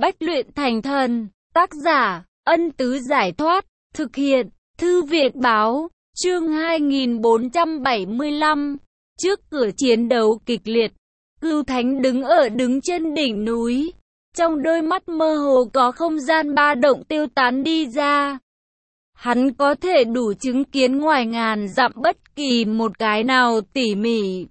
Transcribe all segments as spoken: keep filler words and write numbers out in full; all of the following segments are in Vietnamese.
Bách luyện thành thần. Tác giả, Ân Tứ Giải Thoát. Thực hiện, Thư viện Báo. Chương hai nghìn bốn trăm bảy mươi lăm. Trước cửa chiến đấu kịch liệt, Cửu Thánh đứng ở đứng trên đỉnh núi. Trong đôi mắt mơ hồ có không gian ba động tiêu tán đi ra. Hắn có thể đủ chứng kiến ngoài ngàn dặm bất kỳ một cái nào tỉ mỉ.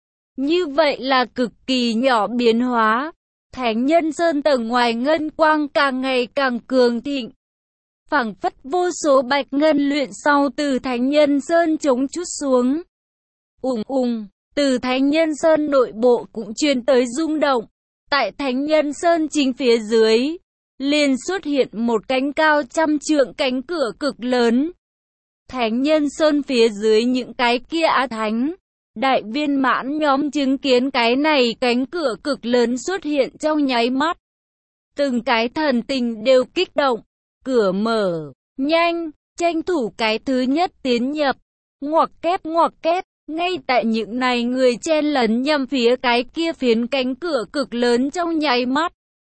Như vậy là cực kỳ nhỏ biến hóa. Thánh Nhân Sơn tầng ngoài ngân quang càng ngày càng cường thịnh. Phảng phất vô số bạch ngân luyện sau từ Thánh Nhân Sơn chống chút xuống. Ùng ùng, từ Thánh Nhân Sơn nội bộ cũng truyền tới rung động. Tại Thánh Nhân Sơn chính phía dưới, liền xuất hiện một cánh cao trăm trượng cánh cửa cực lớn. Thánh Nhân Sơn phía dưới những cái kia á thánh, đại viên mãn nhóm chứng kiến cái này cánh cửa cực lớn xuất hiện trong nháy mắt. Từng cái thần tình đều kích động, cửa mở, nhanh, tranh thủ cái thứ nhất tiến nhập, ngoặc kép ngoặc kép. Ngay tại những này người chen lấn nhằm phía cái kia phiến cánh cửa cực lớn trong nháy mắt.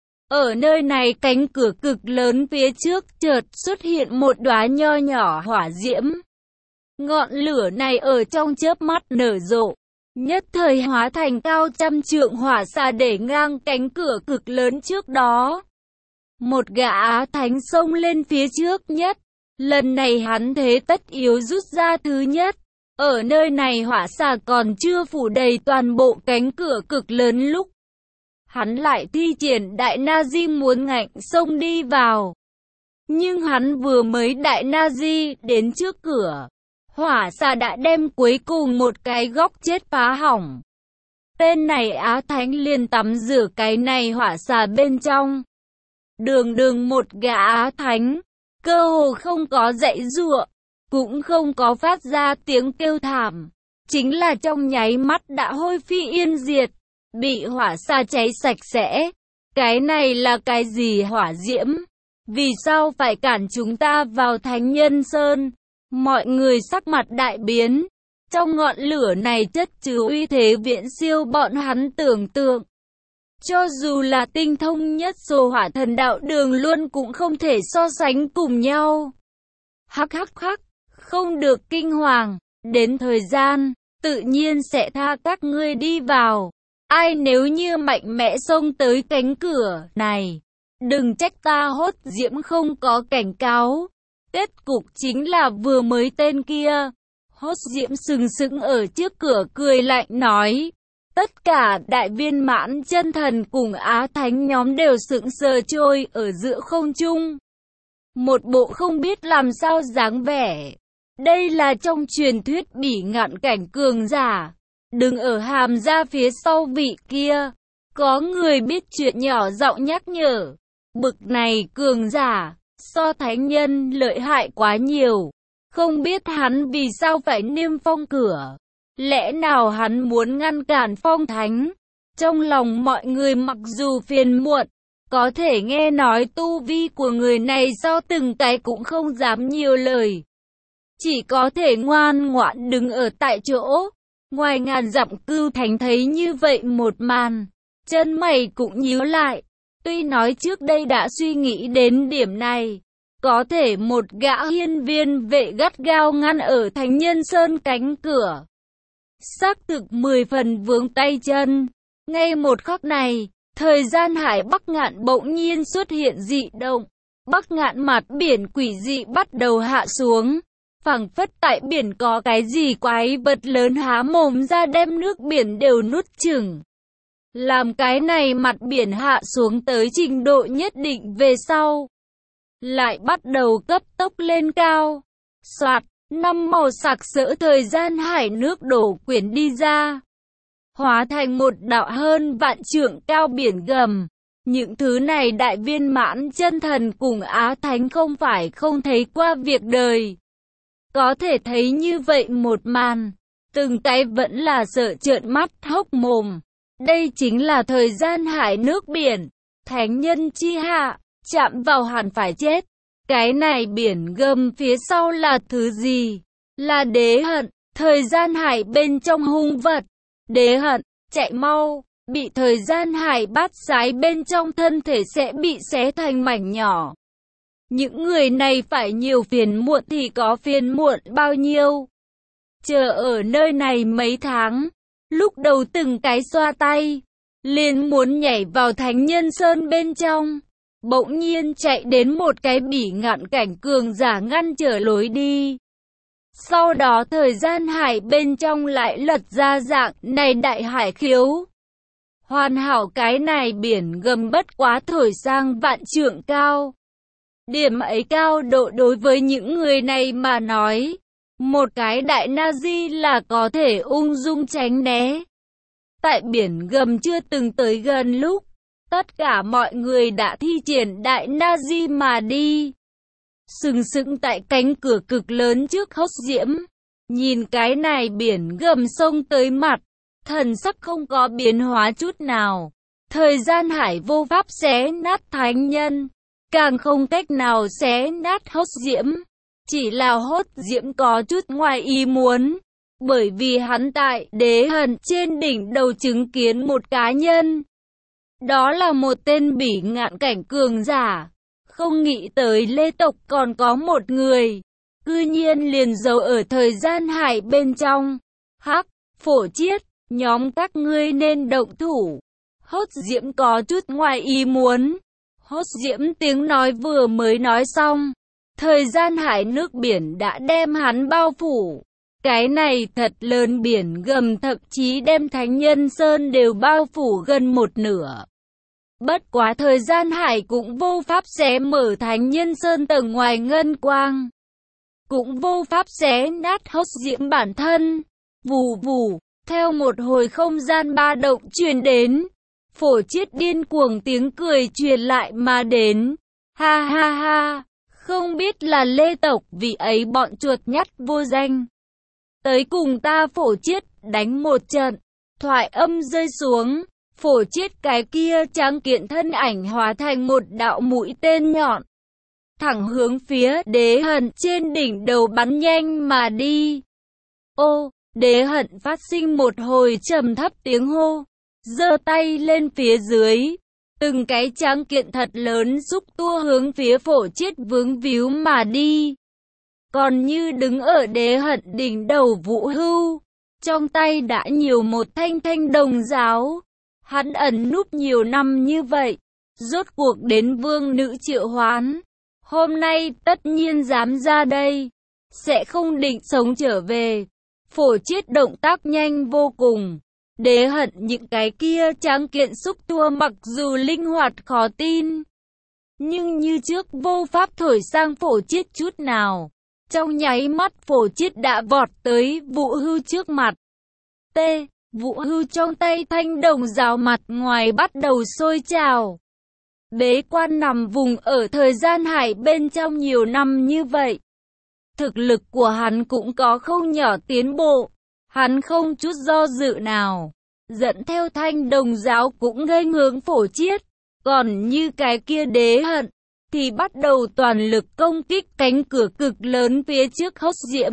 Ở nơi này cánh cửa cực lớn phía trước chợt xuất hiện một đóa nho nhỏ hỏa diễm. Ngọn lửa này ở trong chớp mắt nở rộ, nhất thời hóa thành cao trăm trượng hỏa xà để ngang cánh cửa cực lớn trước đó. Một gã á thánh xông lên phía trước nhất, lần này hắn thế tất yếu rút ra thứ nhất. Ở nơi này hỏa xà còn chưa phủ đầy toàn bộ cánh cửa cực lớn lúc hắn lại thi triển đại na di muốn ngạnh xông đi vào. Nhưng hắn vừa mới đại na di đến trước cửa, hỏa xà đã đem cuối cùng một cái góc chết phá hỏng. Tên này á thánh liền tắm rửa cái này hỏa xà bên trong. Đường đường một gã á thánh, cơ hồ không có dãy giụa, cũng không có phát ra tiếng kêu thảm, chính là trong nháy mắt đã hôi phi yên diệt, bị hỏa xà cháy sạch sẽ. Cái này là cái gì hỏa diễm? Vì sao phải cản chúng ta vào Thánh Nhân Sơn? Mọi người sắc mặt đại biến, trong ngọn lửa này chất chứa uy thế viễn siêu bọn hắn tưởng tượng. Cho dù là tinh thông nhất Sô Hỏa Thần Đạo Đường luôn cũng không thể so sánh cùng nhau. Hắc hắc hắc. Không được kinh hoàng, đến thời gian, tự nhiên sẽ tha các ngươi đi vào. Ai nếu như mạnh mẽ xông tới cánh cửa này, đừng trách ta hốt diễm không có cảnh cáo. Kết cục chính là vừa mới tên kia. Hốt diễm sừng sững ở trước cửa cười lạnh nói. Tất cả đại viên mãn chân thần cùng á thánh nhóm đều sững sờ trôi ở giữa không trung. Một bộ không biết làm sao dáng vẻ. Đây là trong truyền thuyết bỉ ngạn cảnh cường giả, đứng ở hàm ra phía sau vị kia. Có người biết chuyện nhỏ giọng nhắc nhở, bực này cường giả, so thánh nhân lợi hại quá nhiều. Không biết hắn vì sao phải niêm phong cửa, lẽ nào hắn muốn ngăn cản phong thánh? Trong lòng mọi người mặc dù phiền muộn, có thể nghe nói tu vi của người này do từng cái cũng không dám nhiều lời. Chỉ có thể ngoan ngoãn đứng ở tại chỗ. Ngoài ngàn dặm Cửu Thánh thấy như vậy một màn, chân mày cũng nhíu lại. Tuy nói trước đây đã suy nghĩ đến điểm này, có thể một gã hiên viên vệ gắt gao ngăn ở Thánh Nhân Sơn cánh cửa, xác thực mười phần vướng tay chân. Ngay một khắc này, thời gian hải Bắc Ngạn bỗng nhiên xuất hiện dị động. Bắc Ngạn mặt biển quỷ dị bắt đầu hạ xuống. Phảng phất tại biển có cái gì quái vật lớn há mồm ra đem nước biển đều nuốt chửng. Làm cái này mặt biển hạ xuống tới trình độ nhất định về sau, lại bắt đầu cấp tốc lên cao. Soạt, năm màu sặc sỡ thời gian hải nước đổ quyển đi ra, hóa thành một đạo hơn vạn trượng cao biển gầm. Những thứ này đại viên mãn chân thần cùng á thánh không phải không thấy qua việc đời. Có thể thấy như vậy một màn, từng cái vẫn là sợ trợn mắt hốc mồm. Đây chính là thời gian hải nước biển, thánh nhân chi hạ, chạm vào hẳn phải chết. Cái này biển gầm phía sau là thứ gì? Là đế hận, thời gian hải bên trong hung vật. Đế hận, chạy mau, bị thời gian hải bát sái bên trong thân thể sẽ bị xé thành mảnh nhỏ. Những người này phải nhiều phiền muộn thì có phiền muộn bao nhiêu. Chờ ở nơi này mấy tháng, lúc đầu từng cái xoa tay, liền muốn nhảy vào Thánh Nhân Sơn bên trong. Bỗng nhiên chạy đến một cái bỉ ngạn cảnh cường giả ngăn trở lối đi. Sau đó thời gian hải bên trong lại lật ra dạng này đại hải khiếu. Hoàn hảo, cái này biển gầm bất quá thổi sang vạn trượng cao. Điểm ấy cao độ đối với những người này mà nói, một cái đại na-di là có thể ung dung tránh né. Tại biển gầm chưa từng tới gần lúc, tất cả mọi người đã thi triển đại na-di mà đi. Sừng sững tại cánh cửa cực lớn trước hốc diễm, nhìn cái này biển gầm sông tới mặt, thần sắc không có biến hóa chút nào. Thời gian hải vô pháp xé nát thánh nhân, càng không cách nào xé nát hốt diễm. Chỉ là hốt diễm có chút ngoài ý muốn, bởi vì hắn tại đế hận trên đỉnh đầu chứng kiến một cá nhân. Đó là một tên bỉ ngạn cảnh cường giả. Không nghĩ tới Lê tộc còn có một người, cư nhiên liền giấu ở thời gian hải bên trong. Hắc, Phổ Chiết, nhóm các ngươi nên động thủ. Hốt diễm có chút ngoài ý muốn. Hốt diễm tiếng nói vừa mới nói xong, thời gian hải nước biển đã đem hắn bao phủ. Cái này thật lớn biển gầm thậm chí đem Thánh Nhân Sơn đều bao phủ gần một nửa. Bất quá thời gian hải cũng vô pháp xé mở Thánh Nhân Sơn tầng ngoài ngân quang. Cũng vô pháp xé nát hốt diễm bản thân. Vù vù, theo một hồi không gian ba động truyền đến. Phổ Chiết điên cuồng tiếng cười truyền lại mà đến. Ha ha ha, không biết là Lê tộc vì ấy bọn chuột nhắt vô danh. Tới cùng ta Phổ Chiết đánh một trận. Thoại âm rơi xuống, Phổ Chiết cái kia tráng kiện thân ảnh hóa thành một đạo mũi tên nhọn, thẳng hướng phía đế hận trên đỉnh đầu bắn nhanh mà đi. Ô, đế hận phát sinh một hồi trầm thấp tiếng hô, giơ tay lên phía dưới, từng cái tráng kiện thật lớn xúc tua hướng phía Phổ Chiết vướng víu mà đi. Còn như đứng ở đế hận đỉnh đầu Vũ Hưu, trong tay đã nhiều một thanh thanh đồng giáo. Hắn ẩn núp nhiều năm như vậy, rốt cuộc đến vương nữ triệu hoán. Hôm nay tất nhiên dám ra đây, sẽ không định sống trở về. Phổ Chiết động tác nhanh vô cùng. Đế hận những cái kia tráng kiện xúc tua mặc dù linh hoạt khó tin, nhưng như trước vô pháp thổi sang Phổ Chiết chút nào. Trong nháy mắt Phổ Chiết đã vọt tới Vũ Hưu trước mặt. T. Vũ Hưu trong tay thanh đồng giáo mặt ngoài bắt đầu sôi trào. Bế quan nằm vùng ở thời gian hải bên trong nhiều năm như vậy, thực lực của hắn cũng có không nhỏ tiến bộ. Hắn không chút do dự nào, dẫn theo thanh đồng giáo cũng gây hướng Phổ Chiết. Còn như cái kia đế hận, thì bắt đầu toàn lực công kích cánh cửa cực lớn phía trước hốt diễm.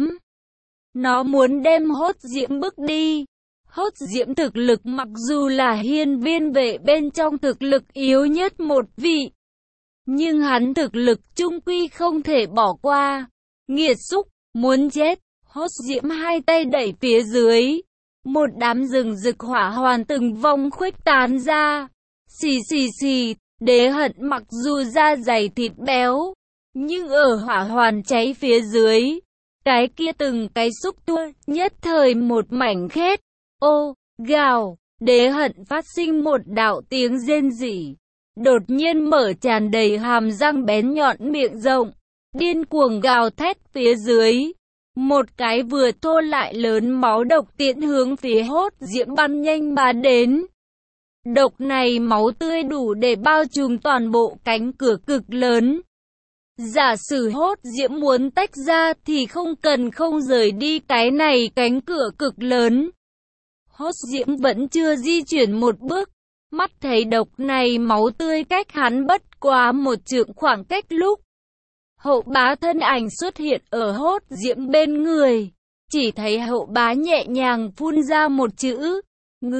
Nó muốn đem hốt diễm bước đi. Hốt diễm thực lực mặc dù là hiên viên vệ bên trong thực lực yếu nhất một vị, nhưng hắn thực lực chung quy không thể bỏ qua. Nghiệt xúc, muốn chết. Hốt diễm hai tay đẩy phía dưới, một đám rừng rực hỏa hoàn từng vòng khuếch tán ra. Xì xì xì, đế hận mặc dù da dày thịt béo, nhưng ở hỏa hoàn cháy phía dưới, cái kia từng cái xúc tua nhất thời một mảnh khét. Ô, gào, đế hận phát sinh một đạo tiếng rên rỉ, đột nhiên mở tràn đầy hàm răng bén nhọn miệng rộng, điên cuồng gào thét phía dưới. Một cái vừa thô lại lớn máu độc tiễn hướng phía hốt diễm bắn nhanh mà đến. Độc này máu tươi đủ để bao trùm toàn bộ cánh cửa cực lớn. Giả sử hốt diễm muốn tách ra thì không cần không rời đi cái này cánh cửa cực lớn. Hốt diễm vẫn chưa di chuyển một bước, mắt thấy độc này máu tươi cách hắn bất quá một trượng khoảng cách lúc. Hậu bá thân ảnh xuất hiện ở hốt diễm bên người, chỉ thấy hậu bá nhẹ nhàng phun ra một chữ, ngự,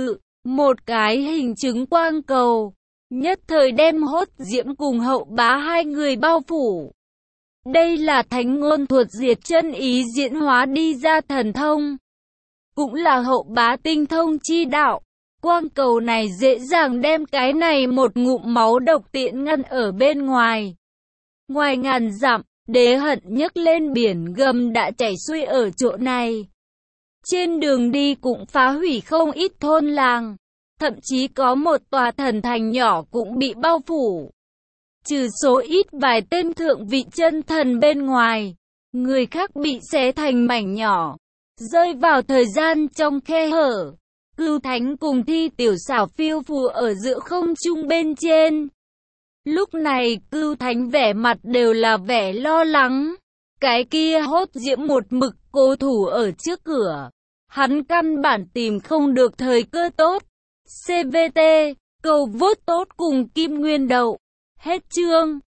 Một cái hình chứng quang cầu, nhất thời đem Hốt Diễm cùng Hậu Bá hai người bao phủ. Đây là thánh ngôn thuật diệt chân ý diễn hóa đi ra thần thông, cũng là Hậu Bá tinh thông chi đạo. Quang cầu này dễ dàng đem cái này một ngụm máu độc tiện ngăn ở bên ngoài. Ngoài ngàn dặm, Đế Hận nhấc lên biển gầm đã chảy xuôi ở chỗ này. Trên đường đi cũng phá hủy không ít thôn làng, thậm chí có một tòa thần thành nhỏ cũng bị bao phủ. Trừ số ít vài tên thượng vị chân thần bên ngoài, người khác bị xé thành mảnh nhỏ, rơi vào thời gian trong khe hở. Cưu Thánh cùng Thi Tiểu Xảo phiêu phù ở giữa không trung bên trên. Lúc này Cưu Thánh vẻ mặt đều là vẻ lo lắng. Cái kia Hốt Diễm một mực cố thủ ở trước cửa. Hắn căn bản tìm không được thời cơ tốt. xê vê tê, cầu vote tốt cùng Kim Nguyên Đậu. Hết chương.